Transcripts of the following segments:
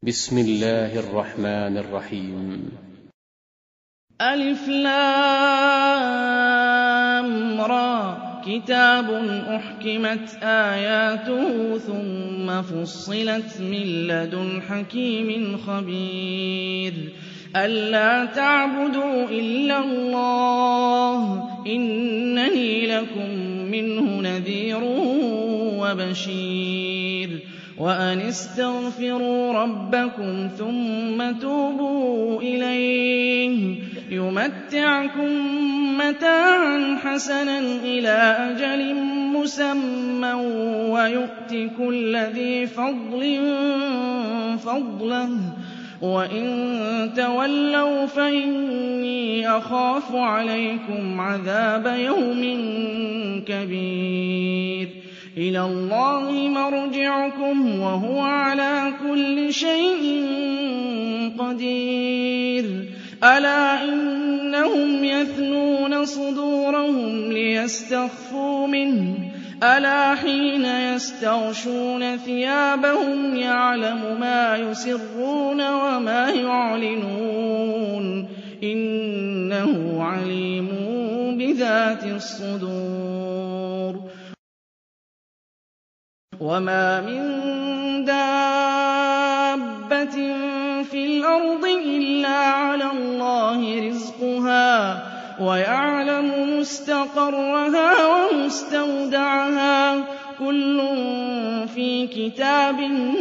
بسم الله الرحمن الرحيم. ألف لام را كتاب أحكمت آياته ثم فصلت من لدن حكيم خبير ألا تعبدوا إلا الله إنني لكم منه نذير وبشير وأن استغفروا ربكم ثم توبوا إليه يمتعكم متاعا حسنا إلى أجل مسمى ويؤت كل ذي فضل فضله وإن تولوا فإني أخاف عليكم عذاب يوم كبير إلى الله مرجعكم وهو على كل شيء قدير ألا إنهم يثنون صدورهم ليستخفوا منه ألا حين يستغشون ثيابهم يعلم ما يسرون وما يعلنون إنه عليم بذات الصدور وما من دابة في الأرض إلا على الله رزقها ويعلم مستقرها ومستودعها كل في كتاب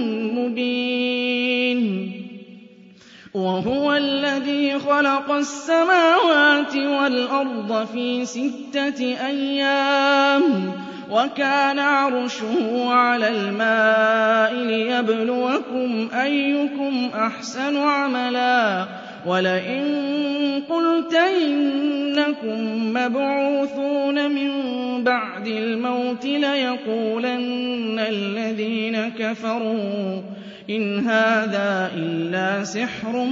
مبين وهو الذي خلق السماوات والأرض في 6 أيام وكان عرشه على الماء ليبلوكم أيكم أحسن عملا ولئن قلت إنكم مبعوثون من بعد الموت ليقولن الذين كفروا إن هذا إلا سحر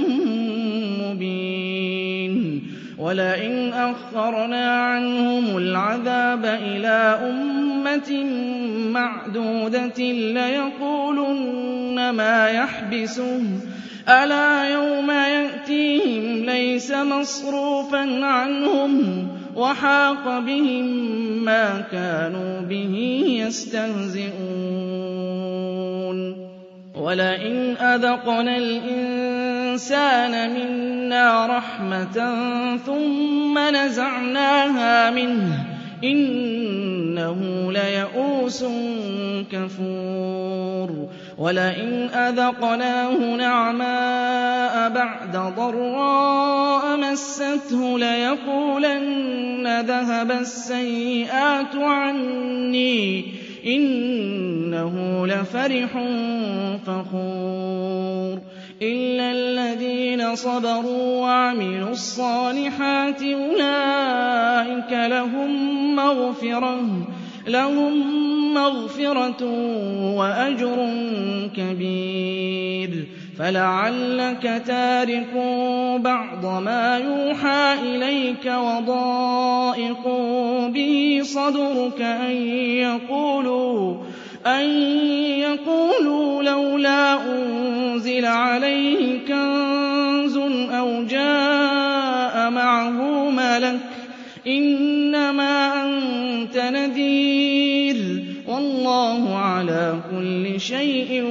مبين ولئن أخرنا عنهم العذاب إلى أمة معدودة ليقولن ما يحبسه ألا يوم يأتيهم ليس مصروفا عنهم وحاق بهم ما كانوا به يستهزئون ولئن أذقنا الإنسان منا رحمة ثم نزعناها منه إنه ليئوس كفور ولئن أذقناه نعماء بعد ضراء مسته ليقولن ذهب السيئات عني إنه لفرح فخور إلا الذين صبروا وعملوا الصالحات أولئك لهم مغفرة وأجر كبير فلعلك تارك بعض ما يوحى إليك وضائق به صدرك أن يقولوا لولا أنزل عليه كنز أو جاء معه ملك إنما أنت نذير والله على كل شيء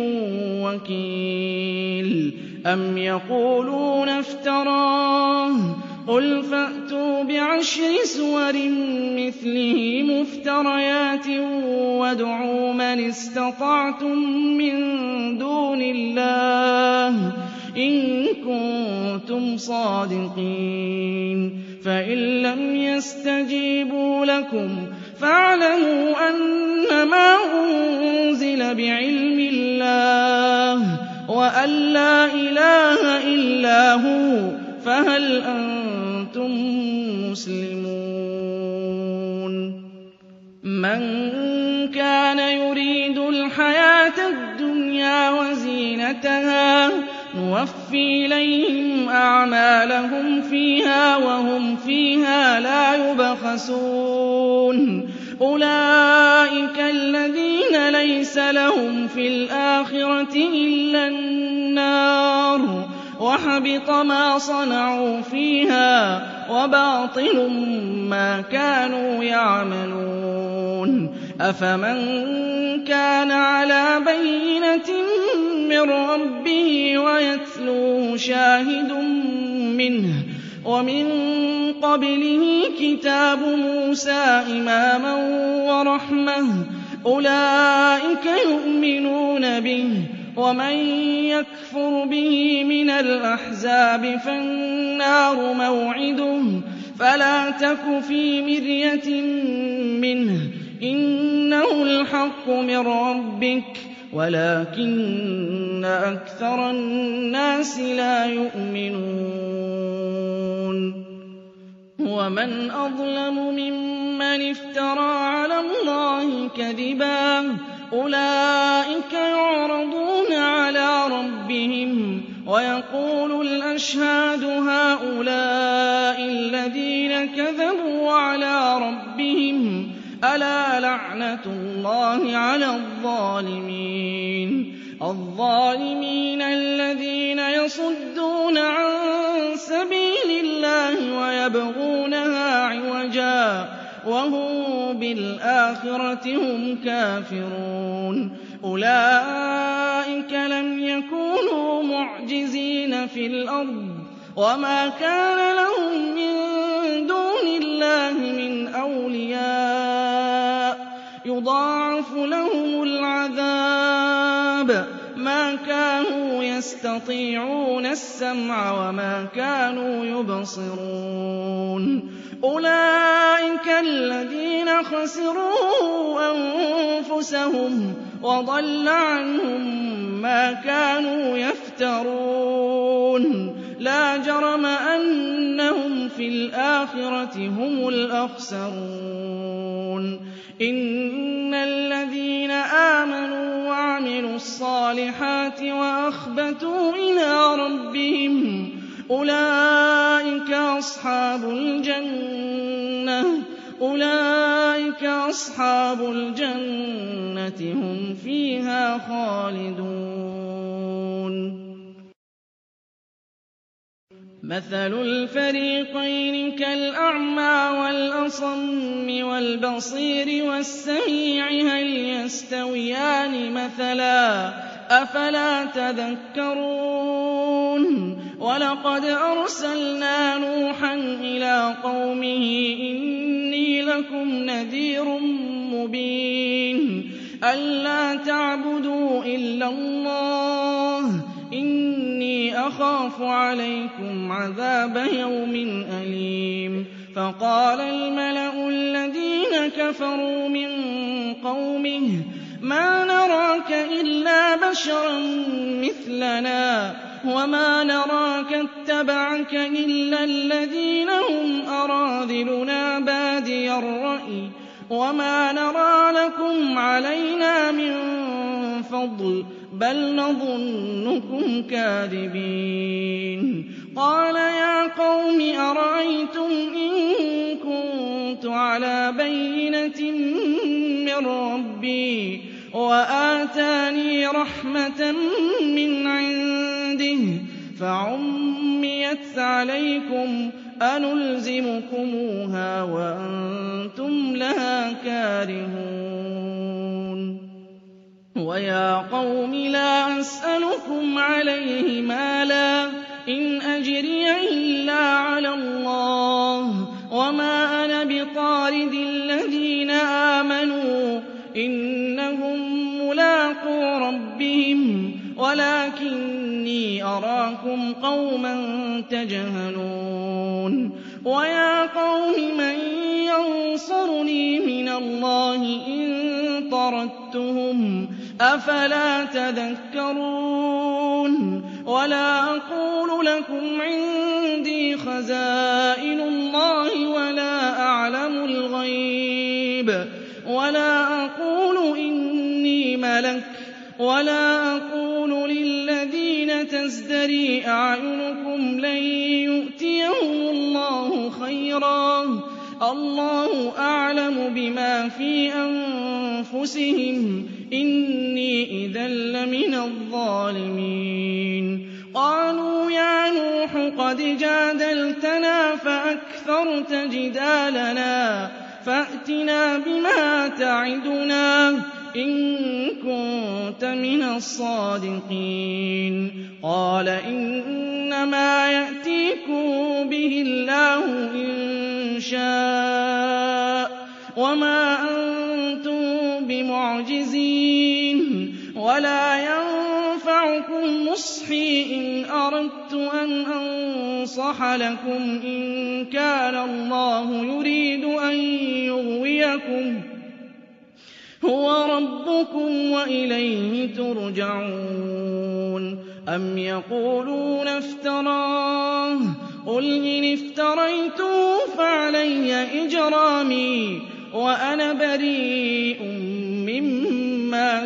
وكيل أم يقولون افتراه قل فأتوا ب10 سور مثله مفتريات وادعوا من استطعتم من دون الله إن كنتم صادقين فإن لم يستجيبوا لكم فاعلموا أنما أنزل بعلم الله وأن لا إله إلا هو فهل أنتم مسلمون من كان يريد الحياة الدنيا وزينتها نوفي إليهم أعمالهم فيها وهم فيها لا يبخسون أولئك الذين ليس لهم في الآخرة إلا النار وحبط ما صنعوا فيها وباطل ما كانوا يعملون أفمن كان على بينة من ربه ويتلوه شاهد منه ومن قبله كتاب موسى إماما ورحمة أولئك يؤمنون به ومن يكفر به من الأحزاب فالنار موعده فلا تك في مرية منه إنه الحق من ربك ولكن أكثر الناس لا يؤمنون ومن أظلم ممن افترى على الله كذبا أولئك يعرضون على ربهم ويقول الأشهاد هؤلاء الذين كذبوا على ربهم ألا لعنة الله على الظالمين الذين يصدون عن سبيل الله ويبغونها عوجا وهم بالآخرة هم كافرون أولئك لم يكونوا معجزين في الأرض وما كان لهم من دون الله من أولياء يضاعف لهم العذاب ما كانوا يستطيعون السمع وما كانوا يبصرون أولئك الذين خسروا أنفسهم وضل عنهم ما كانوا يفترون لا جرم أنهم في الآخرة هم الأخسرون إن الذين آمنوا وعملوا الصالحات وأخبتوا إلى ربهم أولئك أصحاب الجنة هم فيها خالدون مثل الفريقين كالأعمى والأصم والبصير والسميع هل يستويان مثلا أفلا تذكرون ولقد أرسلنا نوحا إلى قومه إني لكم نذير مبين ألا تعبدوا إلا الله إني أخاف عليكم عذاب يوم أليم فقال الملأ الذين كفروا من قومه ما نراك إلا بشرا مثلنا وما نراك اتبعك إلا الذين هم أراذلنا بادي الرأي وما نرى لكم علينا من فضل بل نظنكم كاذبين قال يا قوم أرأيتم إن كنت على بينة من ربي وآتاني رحمة من عنده فعميت عليكم أنلزمكموها وأنتم لها كارهون ويا قوم لا أسألكم عليه مالا إن أجري إلا على الله وما أنا بطارد الذين آمنوا إنهم ملاقو ربهم ولكني أراكم قوما تجهلون ويا قوم من ينصرني من الله إن طردتهم أفلا تذكرون ولا أقول لكم عندي خزائن الله ولا أعلم الغيب ولا أقول إني ملك ولا أقول للذين تزدري أعينكم لن يؤتيهم الله خيرا الله أعلم بما في أنفسهم إني إذا لمن الظالمين قالوا يا قد جادلتنا فأكثرت جدالنا فأتنا بما تعدنا إن كنت من الصادقين. قال إنما يأتيكم به الله إن شاء وما أنتم بمعجزين ولا ينفعكم نصحي إن أردت أن أنصح لكم إن كان الله يريد أن يغويكم هو ربكم وإليه ترجعون. أم يقولون افتراه قل إن افتريته فعلي إجرامي وأنا بريء مما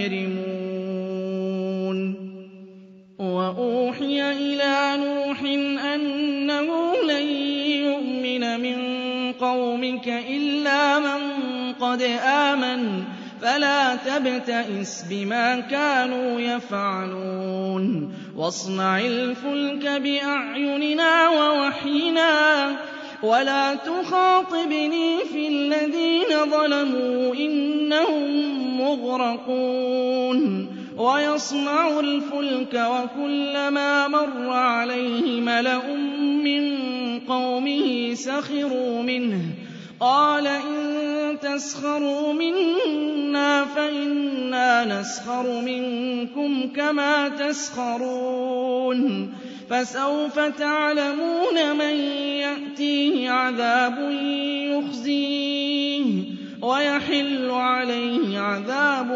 تجرمون. وأوحي إلى نوح أنه لن يؤمن من قومك إلا من قد آمن فلا تبتئس بما كانوا يفعلون واصنع الفلك بأعيننا ووحينا ولا تخاطبني في الذين ظلموا إنهم مغرقون. ويصنع الفلك وكلما مر عليه ملأ من قومه سخروا منه قال إن تسخروا منا فإنا نسخر منكم كما تسخرون. فسوف تعلمون من يأتيه عذاب يخزيه ويحل عليه عذاب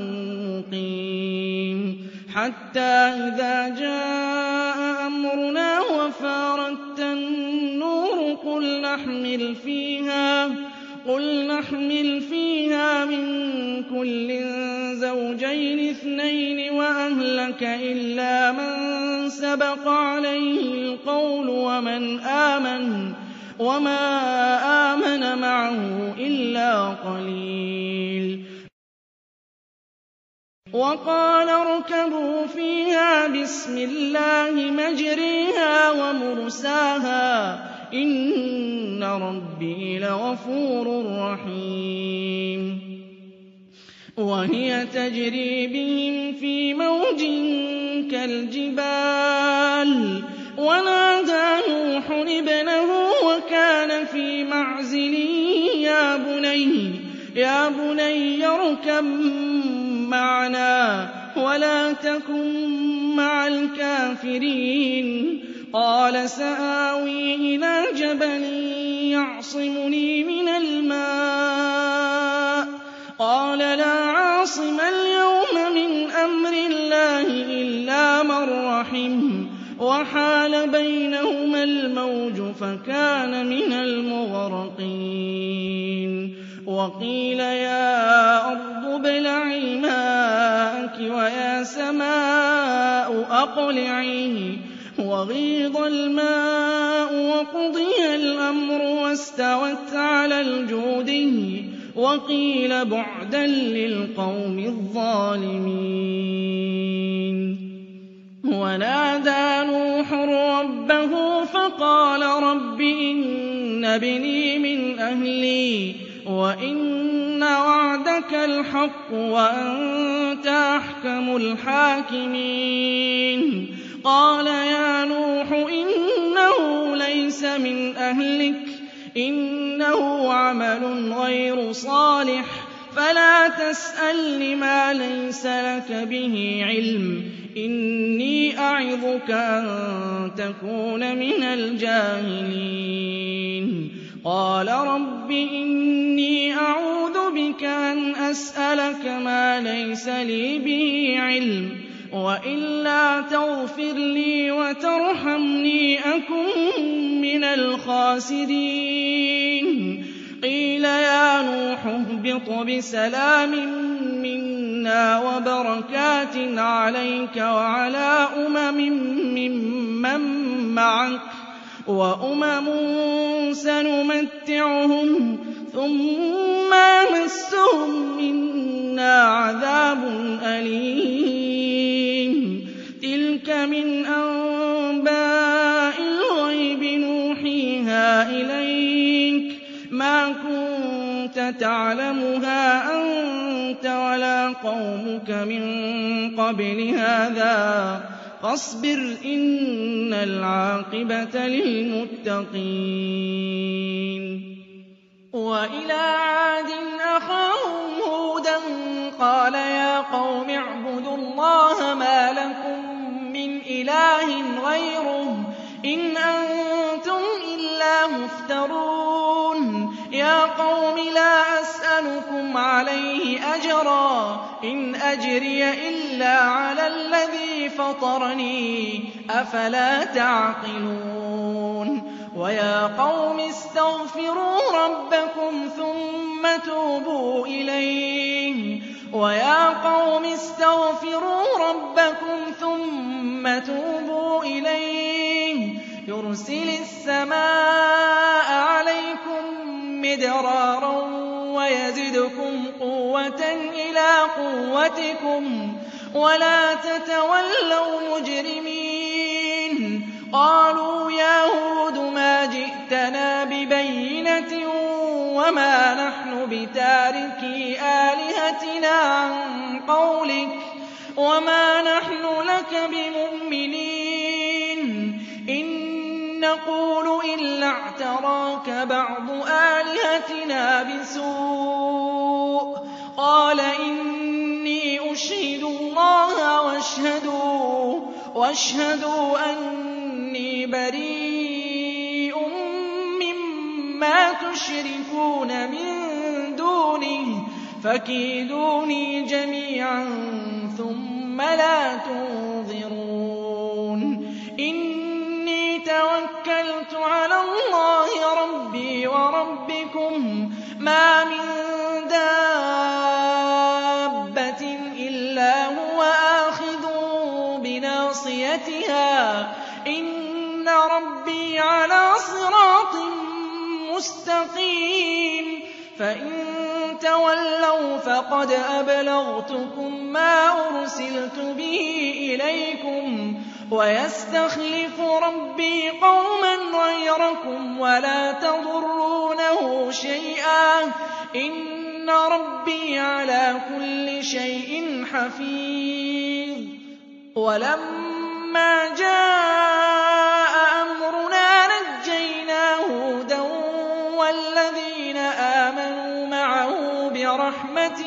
مقيم. حتى إذا جاء أمرنا وفارت النور قل نحمل فيها من كل زوجين اثنين وأهلك إلا من سبق عليه القول وما آمن معه إلا قليل. وقال اركبوا فيها بسم الله مجريها ومرساها إن ربي لغفور رحيم. وهي تجري بهم في موج كالجبال ونادى نوح ابنه وكان في معزل يا بني اركب معنا ولا تكن مع الكافرين. قال سآوي إلى جبل يعصمني من الماء قال لا عاصم اليوم من أمر الله إلا من رحم وحال بينهما الموج فكان من المغرقين. وقيل يا أرض ابلعي ماءك ويا سماء أقلعي وغيض الماء وقضي الأمر واستوت على الجودي وقيل بعدا للقوم الظالمين. ونادى نوح ربه فقال رب إن ابني من أهلي وإن وعدك الحق وأنت أحكم الحاكمين. قال يا نوح إنه ليس من أهلك إنه عمل غير صالح فلا تسألني ما ليس لك به علم إني أعظك أن تكون من الجاهلين. قال رب إني أعوذ بك أن أسألك ما ليس لي به علم وإلا تغفر لي وترحمني أكن من الخاسرين. قيل يا نوح اهبط بسلام منا وبركات عليك وعلى ممن معك وأمم سنمتعهم ثم يمسهم منا عذاب أليم. تلك من أنباء تعلمها أنت ولا قومك من قبل هذا فاصبر إن العاقبة للمتقين. وإلى عاد أخاهم هودا قال يا قوم اعبدوا الله ما لكم من إله غيره إن أنتم إلا مفترون. يا قوم لا أسألكم عليه أجرا إن أجري إلا على الذي فطرني أفلا تعقلون. ويا قوم استغفروا ربكم ثم توبوا إليه يرسل السماء عليكم مدرارا ويزدكم قوة إلى قوتكم ولا تتولوا مجرمين. قالوا يا هود ما جئتنا ببينة وما نحن بتاركي آلهتنا عن قولك وما نحن لك بمؤمنين إن نقول إلا اعتراك بعض آلهتنا بسوء. قال إني أشهد الله واشهدوا أني بريء مما تشركون من دونه فكيدوني جميعا ثم لا تنظرون. إني توكلت على الله ربي وربكم ما من دابة إلا هو آخذ بناصيتها إن ربي على صراط مستقيم. فإن تولوا فقد أبلغتكم ما أرسلت به إليكم ويستخلف ربي قوما غيركم ولا تضرونه شيئا إن ربي على كل شيء حفيظ. ولما جاء أمرنا نجينا هودا والذين آمنوا معه برحمة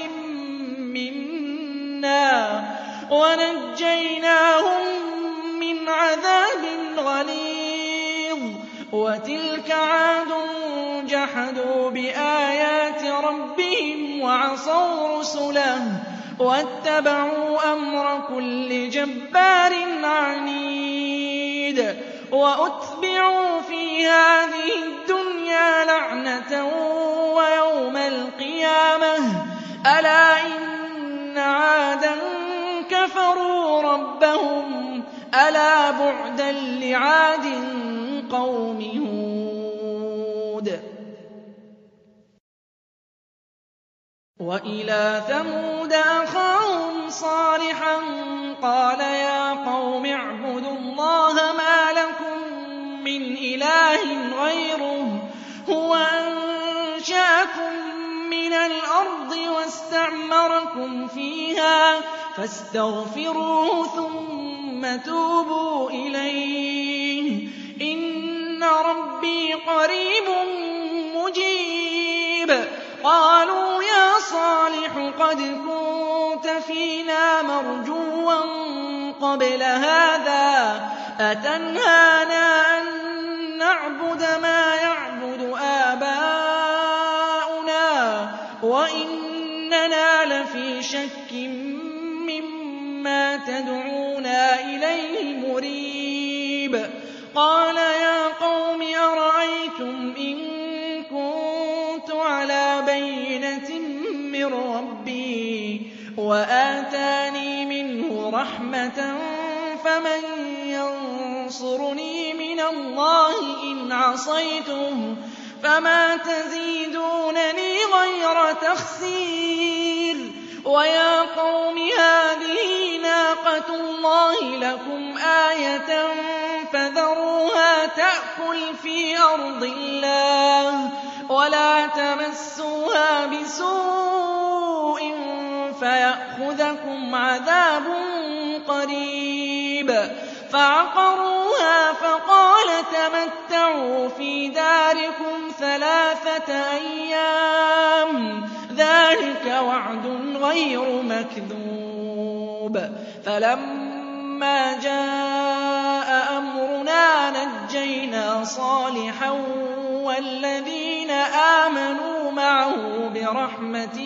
منا ونجيناهم من عذاب غليظ. وتلك عاد جحدوا بآيات ربهم وعصوا رسله واتبعوا أمر كل جبار عنيد. وأتبعوا في هذه الدنيا لعنة ويوم القيامة ألا إن عادا كفروا ربهم ألا بعدا لعاد قوم هود. وإلى ثمود أخاهم صالحا قال يا قوم اعبدوا الله ما لكم من إله غيره هو أنشأكم من الأرض واستعمركم فيها فاستغفروه ثم توبوا إليه إن ربي قريب مجيب. قالوا يا صالح قد كنت فينا مرجوا قبل هذا أتنهانا أن نعبد ما يعبد آباؤنا وإننا لفي شك مما تدعونا إليه مريب. قال يا قوم أرأيتم إن كنت على بينة من ربي وآتاني منه رحمة فمن ينصرني من الله إن عصيته فما تزيدونني غير تخسير. ويا قوم هذه ناقة الله لكم آية فذروها تأكل في أرض الله ولا تمسوها بسوء فيأخذكم عذاب قريب فعقروها فقال تمتعوا في داركم 3 أيام ذلك وعد غير مكذوب فلما جاء أمرنا نجينا صالحا والذين آمنوا معه برحمة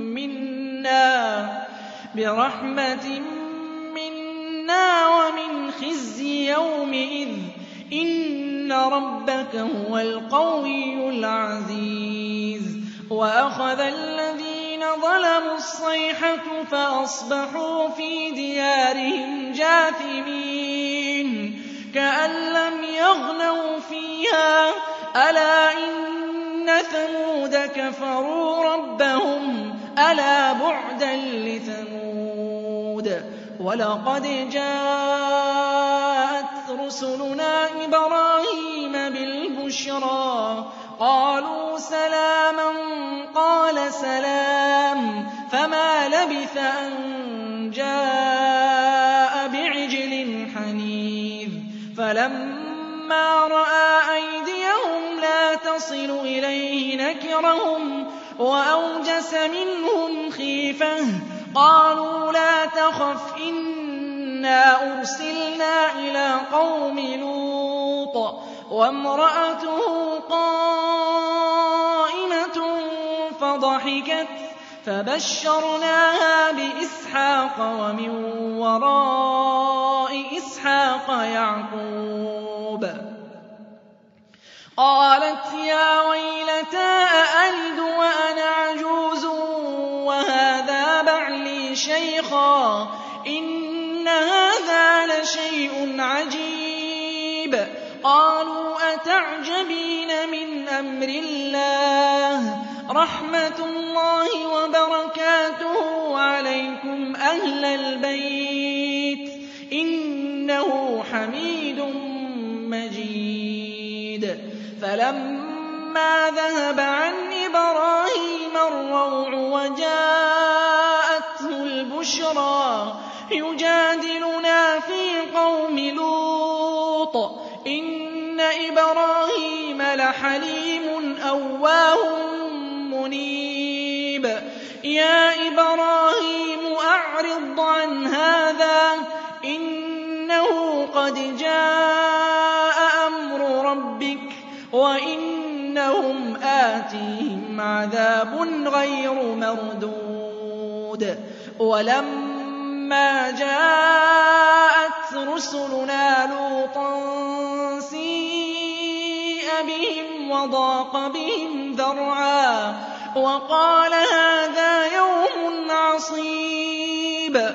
منا ومن خزي يومئذ إن ربك هو القوي العزيز وأخذ الذين ظلموا الصيحة فأصبحوا في ديارهم جاثمين كأن لم يغنوا فيها ألا إن ثمود كفروا ربهم ألا بعدا لثمود ولقد جاءت رسلنا إبراهيم بالبشرى قالوا سلاما قال سلام فما لبث أن جاء بعجل حنيذ فلما رأى أيديهم لا تصل إليه نكرهم وأوجس منهم خيفة قالوا لا تخف إنا أرسلنا إلى قوم لوط وامرأته قائمة فضحكت فبشرناها بإسحاق ومن وراء إسحاق يعقوب قالت يا ويلتى أألد وأنا عجوز وهذا بعلي شيخا إن هذا لشيء عجيب قالوا أتعجبين من أمر الله رحمة الله وبركاته عليكم أهل البيت إنه حميد مجيد فلما ذهب عن إبراهيم الروع وجاءته البشرى يجادلنا في قوم لوط إن إبراهيم لحليم أواه منيب يا إبراهيم أعرض عن هذا إنه قد جاء أمر ربك وإنهم آتيهم عذاب غير مردود ولما جاءت رسلنا لوطا سيء بهم وضاق بهم ذرعا وقال هذا يوم عصيب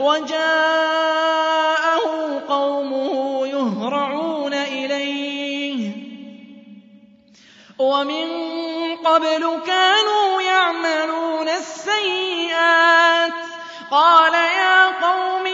وجاءه قومه يهرعون إليه ومن قبل كانوا يعملون السيئات قال يا قوم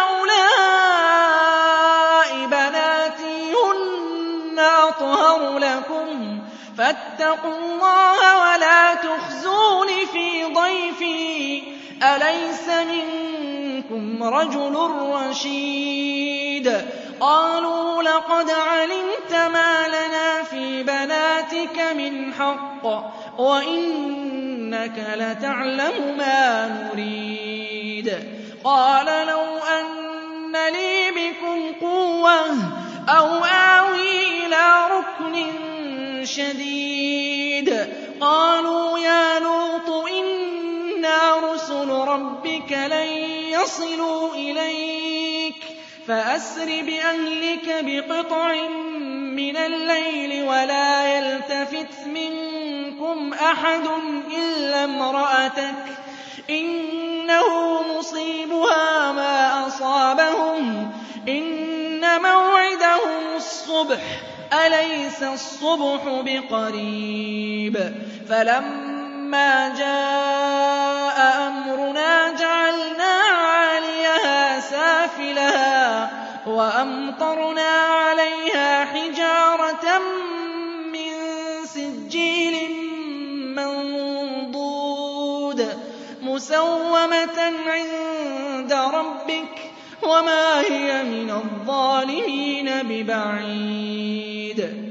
هؤلاء بناتي هن أطهر لكم فاتقوا الله ولا تخزون في ضيفي أليس منكم رجل رشيد قالوا لقد علمت ما لنا في بناتك من حق وإنك لتعلم ما نريد قال لو أن لي بكم قوة أو آوي إلى ركن شديد قالوا يا لوط إنا رسل ربك لن يصلوا إليك فأسر بأهلك بقطع من الليل ولا يلتفت منكم أحد إلا امرأتك إنه مصيبها ما أصابهم إن موعدهم الصبح أليس الصبح بقريب فلما جاء أمرنا جعلنا عاليها سافلها وأمطرنا عليها حجارة من سِجِّيلٍ مَّنضُودٍ مُّسَوَّمَةً عِندَ رَبِّكَ وَمَا هِيَ مِنَ الظَّالِمِينَ بِبَعِيدٍ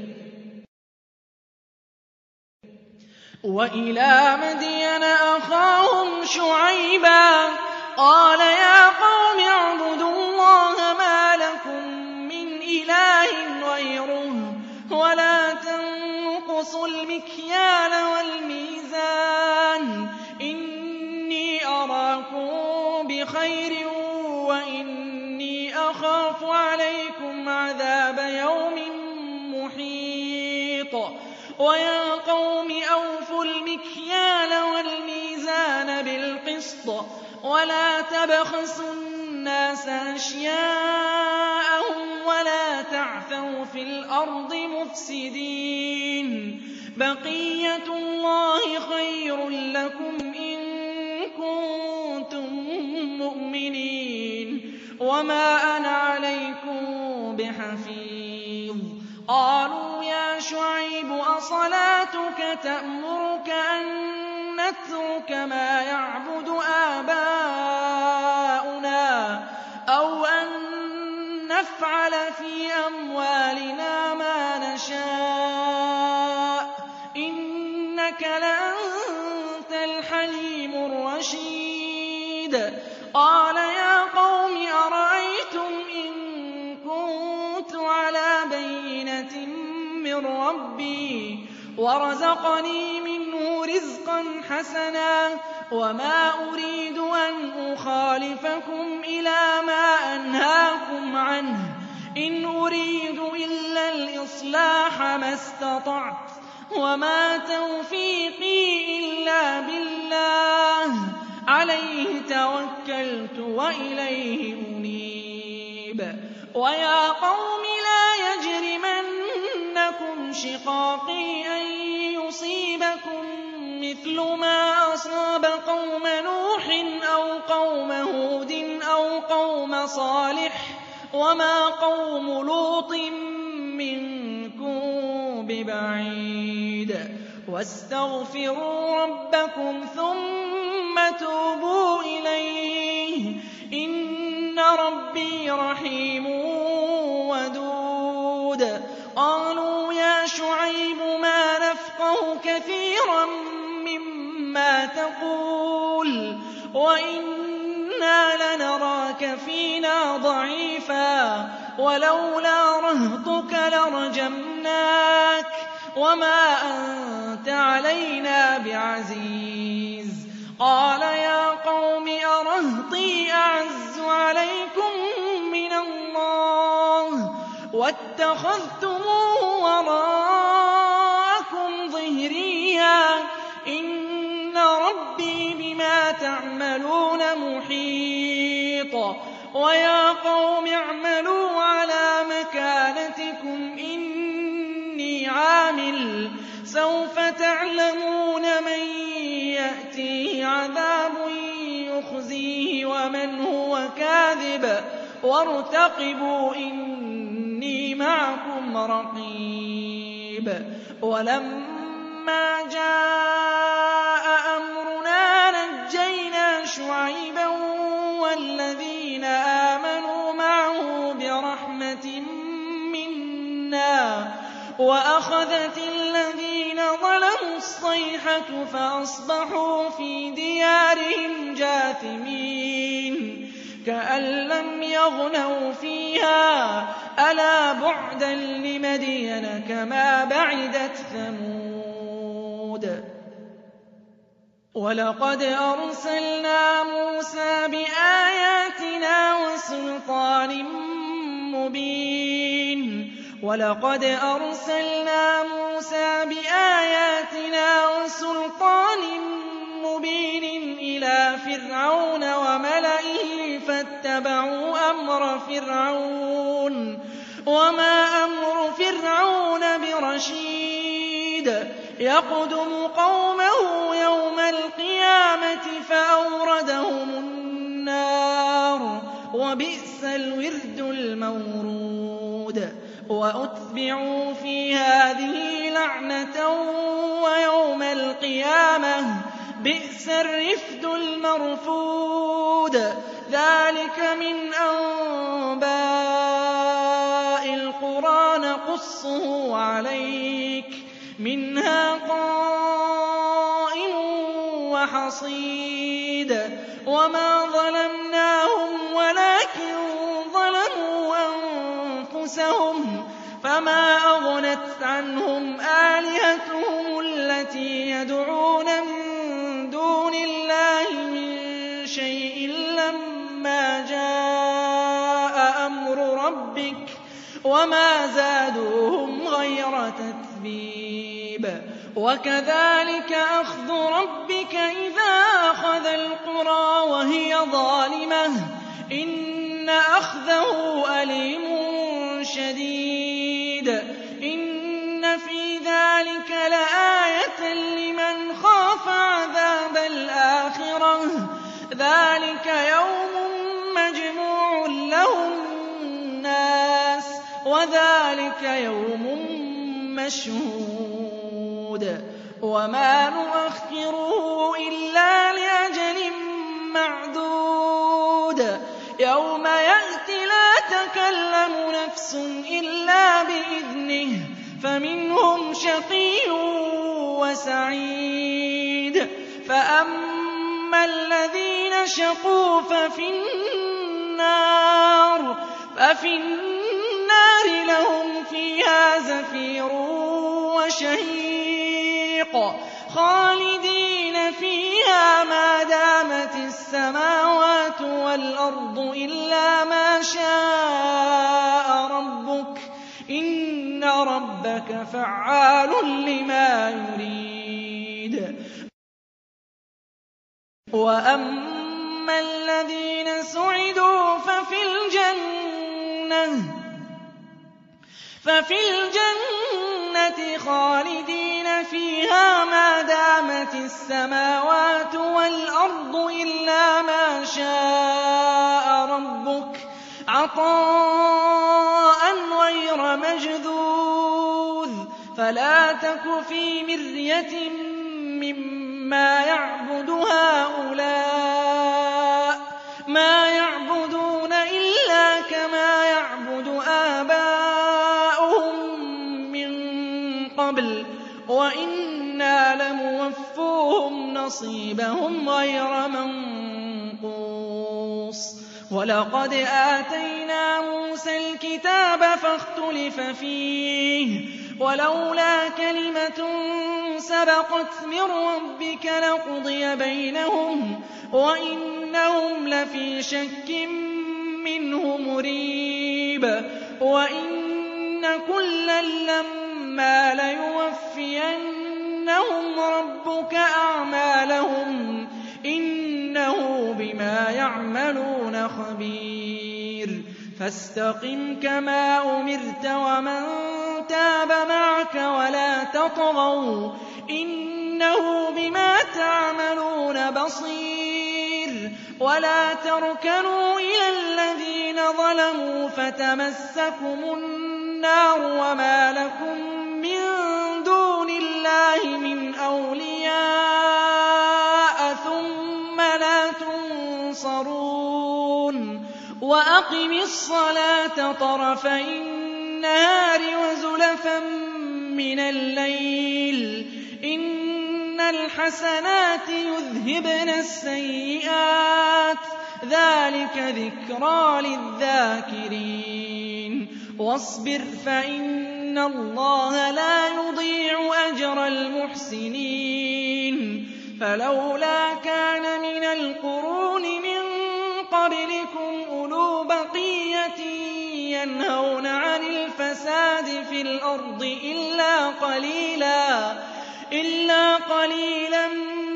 وَإِلَىٰ مَدْيَنَ أَخَاهُمْ شُعَيْبًا قَالَ يَا قَوْمِ اعْبُدُوا اللَّهَ مَا لَكُم مِّنْ إِلَٰهٍ غَيْرُهُ وَلَا تَنقُصُوا الْمِكْيَالَ وَالْمِيزَانَ إِنِّي أَرَاكُم بِخَيْرٍ وَإِنِّي أَخَافُ عَلَيْكُمْ عَذَابَ يَوْمٍ مُّحِيطٍ وَيَا قَوْمِ أَوْفُوا الْمِكْيَالَ وَالْمِيزَانَ بِالْقِسْطِ وَلَا تَبْخَسُوا النَّاسَ أَشْيَاءَهُمْ وَلَا تَعْثَوْا فِي الْأَرْضِ مُفْسِدِينَ بَقِيَّتُ اللَّهِ خَيْرٌ لَّكُمْ إِن كُنتُم مُّؤْمِنِينَ وَمَا أَنَا عَلَيْكُم بِحَفِيظٍ قَالُوا يَا شُعَيْبُ أَصَلَاتُكَ تَأْمُرُكَ أَن نَّتْرُكَ مَا يَعْبُدُ آبَاؤُنَا أَوْ أَن نَّفْعَلَ فِي أَمْوَالِنَا مَا نَشَاءُ إِنَّكَ لَأَنتَ الْحَلِيمُ الرَّشِيدُ قَالَ يَا قَوْمِ أَرَأَيْتُمْ إِن كُنتُ عَلَىٰ بَيِّنَةٍ مِّن رَّبِّي وَرَزَقَنِي مِنْهُ رِزْقًا حَسَنًا وَمَا أُرِيدُ أَنْ أُخَالِفَكُمْ إِلَىٰ مَا أَنْهَاكُمْ عَنْهُ إِنْ أُرِيدُ إِلَّا الْإِصْلَاحَ مَا اسْتَطَعْتُ وَمَا تَوْفِيقِي إِلَّا بِاللَّهِ عَلَيْهِ تَوَكَّلْتُ وَإِلَيْهِ أُنِيبُ وَيَا قَوْمِ لَا يَجْرِمَنَّكُمْ شِقَاقِي أَن يُصِيبَكُم مِّثْلُ مَا أَصَابَ قَوْمَ نُوحٍ أَوْ قَوْمَ هُودٍ أَوْ قَوْمَ صَالِحٍ وَمَا قَوْمُ لُوطٍ مِّنكُم بِبَعِيدٍ وَاسْتَغْفِرُوا رَبَّكُمْ ثُمَّ تُوبُوا إِلَيْهِ إِنَّ رَبِّي رَحِيمٌ وَدُودٌ قَالُوا يَا شُعَيْبُ مَا نَفْقَهُ كَثِيرًا مِّمَّا تَقُولُ وَإِنَّا لَنَرَاكَ فِينَا ضَعِيفًا وَلَوْلَا رَهْطُكَ لَرَجَمْنَاكَ وَمَا أَنتَ عَلَيْنَا بِعَزِيزٍ قَالَ يَا قَوْمِ أَرَهْطِي أَعَزُّ عَلَيْكُم مِّنَ اللَّهِ وَاتَّخَذْتُمُوهُ وَرَاءَكُمْ ظِهْرِيًّا إِنَّ رَبِّي بِمَا تَعْمَلُونَ مُحِيطٌ وَيَا قَوْمِ اعْمَلُوا عَلَىٰ مَكَانَتِكُمْ إِنِّي عَامِلٌ سَوْفَ تَعْلَمُونَ مَن يَأْتِيهِ عَذَابٌ يُخْزِيهِ وَمَنْ هُوَ كَاذِبٌ وَارْتَقِبُوا إِنِّي مَعَكُمْ رَقِيبٌ وَلَمَّا جَاءَ أَمْرُنَا نَجَّيْنَا شُعَيْبًا وَالَّذِينَ آمَنُوا مَعَهُ بِرَحْمَةٍ مِّنَّا وَأَخَذَتِ الَّذِينَ ظَلَمُوا الصَّيْحَةُ فَأَصْبَحُوا فِي دِيَارِهِمْ جَاثِمِينَ كَأَن لَّمْ يَغْنَوْا فِيهَا أَلَا بُعْدًا لِّمَدْيَنَ كَمَا بَعِدَتْ ثَمُودُ وَلَقَدْ أَرْسَلْنَا مُوسَىٰ بِآيَاتِنَا وَسُلْطَانٍ مُّبِينٍ وَلَقَدْ أَرْسَلْنَا مُوسَىٰ بِآيَاتِنَا وَسُلْطَانٍ مُّبِينٍ إِلَىٰ فِرْعَوْنَ وَمَلَئِهِ فَاتَّبَعُوا أَمْرَ فِرْعَوْنَ وَمَا أَمْرُ فِرْعَوْنَ بِرَشِيدٍ يَقْدُمُ قَوْمَهُ يَوْمَ الْقِيَامَةِ فَأَوْرَدَهُمُ النَّارَ وَبِئْسَ الْوِرْدُ الْمَوْرُودُ وَأُتْبِعُوا فِي هَٰذِهِ لَعْنَةً وَيَوْمَ الْقِيَامَةِ ۚ بِئْسَ الرِّفْدُ الْمَرْفُودُ. ذَٰلِكَ مِنْ أَنبَاءِ الْقُرَىٰ نَقُصُّهُ عَلَيْكَ ۖ مِنْهَا قَائِمٌ وَحَصِيدٌ. وَمَا ظَلَمْنَاهُمْ وَلَٰكِن ظَلَمُوا أَنفُسَهُمْ، فَمَا أَغْنَتْ عَنْهُمْ آلِهَتُهُمُ الَّتِي يَدْعُونَ مِن دُونِ اللَّهِ مِن شَيْءٍ لَّمَّا جَاءَ أَمْرُ رَبِّكَ ۖ وَمَا زَادُوهُمْ غَيْرَ تَتْبِيبٍ. وَكَذَٰلِكَ أَخْذُ رَبِّكَ إِذَا أَخَذَ الْقُرَىٰ وَهِيَ ظَالِمَةٌ ۚ إِنَّ أَخْذَهُ أَلِيمٌ شَدِيدٌ. إِنَّ فِي ذَٰلِكَ لَآيَةً لِّمَنْ خَافَ عَذَابَ الْآخِرَةِ ۚ ذَٰلِكَ يَوْمٌ مَّجْمُوعٌ لَّهُ النَّاسُ ۖ وَذَٰلِكَ يَوْمٌ مَّشْهُودٌ. وَمَا نُؤَخِّرُهُ إِلَّا لِأَجَلٍ مَّعْدُودٍ. يَوْمَ يَأْتِ لَا تَكَلَّمُ نَفْسٌ إِلَّا بِإِذْنِهِ ۚ فَمِنْهُمْ شَقِيٌّ وَسَعِيدٌ. فَأَمَّا الَّذِينَ شَقُوا فَفِي النَّارِ لَهُمْ فِيهَا زَفِيرٌ وَشَهِيقٌ، خَالِدِينَ فِيهَا مَا دَامَتِ السَّمَاوَاتُ وَالْأَرْضُ إِلَّا مَا شَاءَ رَبُّكَ ۚ إِنَّ رَبَّكَ فَعَّالٌ لِّمَا يُرِيدُ. وَأَمَّا الَّذِينَ سُعِدُوا فَفِي الْجَنَّةِ خَالِدِينَ فِيهَا مَا دَامَتِ السَّمَاوَاتُ وَالْأَرْضُ إِلَّا مَا شَاءَ رَبُّكَ ۖ عَطَاءً غَيْرَ مَجْذُوذٍ. فَلَا تَكُ فِي مِرْيَةٍ مِّمَّا يَعْبُدُ هَٰؤُلَاءِ ۚ مَا يَعْبُدُونَ إِلَّا كَمَا يَعْبُدُ آبَاؤُهُم مِّن قَبْلُ ۚ وَإِنَّا لَمُوَفُّوهُمْ نَصِيبَهُمْ غَيْرَ مَنقُوصٍ. وَلَقَدْ آتَيْنَا مُوسَى الْكِتَابَ فَاخْتُلِفَ فِيهِ ۚ وَلَوْلَا كَلِمَةٌ سَبَقَتْ مِن رَّبِّكَ لَقُضِيَ بَيْنَهُمْ وَإِنَّهُمْ لَفِي شَكٍّ مِّنْهُ مُرِيبٍ. وَإِنَّ كُلًّا لَّمَّا لَيُوَفِّيَنَّهُمْ رَبُّكَ أَعْمَالَهُمْ ۚ إِنَّهُ بِمَا يَعْمَلُونَ خَبِيرٌ. فَاسْتَقِمْ كَمَا أُمِرْتَ وَمَن تَابَ مَعَكَ وَلَا تَطْغَوْا ۚ إِنَّهُ بِمَا تَعْمَلُونَ بَصِيرٌ. وَلَا تَرْكَنُوا إِلَى الَّذِينَ ظَلَمُوا فَتَمَسَّكُمُ النَّارُ وَمَا لَكُم مِّن دُونِ اللَّهِ مِنْ أَوْلِيَاءَ ثُمَّ لَا تُنصَرُونَ. وَأَقِمِ الصَّلَاةَ طَرَفَيِ النَّهَارِ وَزُلَفًا مِّنَ اللَّيْلِ ۚ إِنَّ الْحَسَنَاتِ يُذْهِبْنَ السَّيِّئَاتِ ۚ ذَٰلِكَ ذِكْرَىٰ لِلذَّاكِرِينَ. وَاصْبِرْ فَإِنَّ اللَّهَ لَا يُضِيعُ أَجْرَ الْمُحْسِنِينَ. فَلَوْلَا كَانَ مِنَ الْقُرُونِ مِن قَبْلِكُمْ أُولُو بَقِيَّةٍ يَنْهَوْنَ عَنِ الْفَسَادِ فِي الْأَرْضِ إِلَّا قَلِيلًا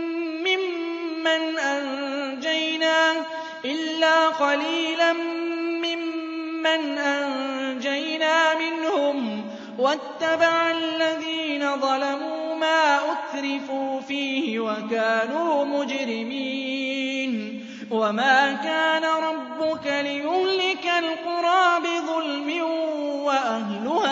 مِّمَّنْ أَنجَيْنَا مِنْهُمْ ۖ وَاتَّبَعَ الَّذِينَ ظَلَمُوا مَا أُتْرِفُوا فِيهِ وَكَانُوا مُجْرِمِينَ. وَمَا كَانَ رَبُّكَ لِيُهْلِكَ الْقُرَىٰ بِظُلْمٍ وَأَهْلُهَا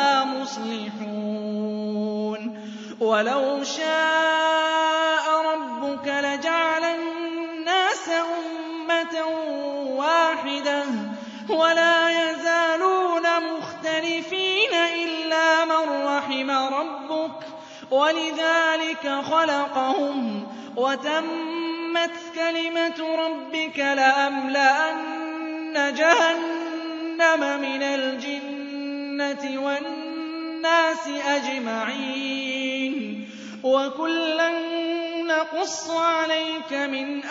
وَلَوْ شَاءَ رَبُّكَ لَجَعَلَ النَّاسَ أُمَّةً وَاحِدَةً وَلَا يَزَالُونَ مُخْتَلِفِينَ إِلَّا مَن رَّحِمَ رَبُّكَ وَلِذَٰلِكَ خَلَقَهُمْ وَتَمَّتْ كَلِمَةُ رَبِّكَ لَأَمْلَأَنَّ جَهَنَّمَ مِنَ الْجِنَّةِ وَالنَّاسِ أَجْمَعِينَ وَكُلًّا نَّقُصُّ عَلَيْكَ مِنْ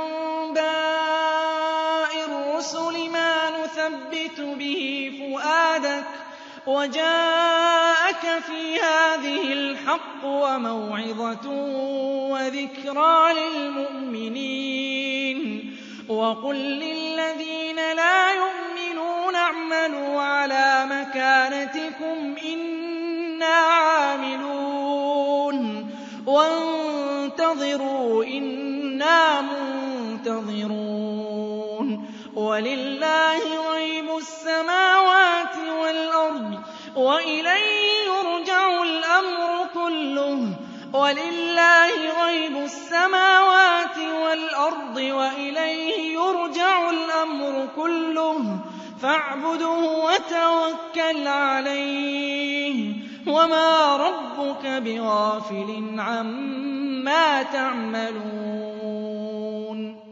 أَنبَاءِ الرُّسُلِ مَا نُثَبِّتُ بِهِ فُؤَادَكَ وَجَاءَكَ فِي هَٰذِهِ الْحَقُّ وَمَوْعِظَةٌ وَذِكْرَىٰ لِلْمُؤْمِنِينَ وَقُل لِّلَّذِينَ لَا يُؤْمِنُونَ اعْمَلُوا عَلَىٰ مَكَانَتِكُمْ إِنَّا عَامِلُونَ وَانتَظِرُوا إِنَّا مُنتَظِرُونَ وَلِلَّهِ غَيْبُ السَّمَاوَاتِ وَالْأَرْضِ وَإِلَيْهِ يُرْجَعُ الْأَمْرُ كُلُّهُ وَلِلَّهِ غَيْبُ السَّمَاوَاتِ وَالْأَرْضِ وَإِلَيْهِ يُرْجَعُ الْأَمْرُ كُلُّهُ فَاعْبُدْهُ وَتَوَكَّلْ عَلَيْهِ وَمَا رَبُّكَ بِغَافِلٍ عَمَّا تَعْمَلُونَ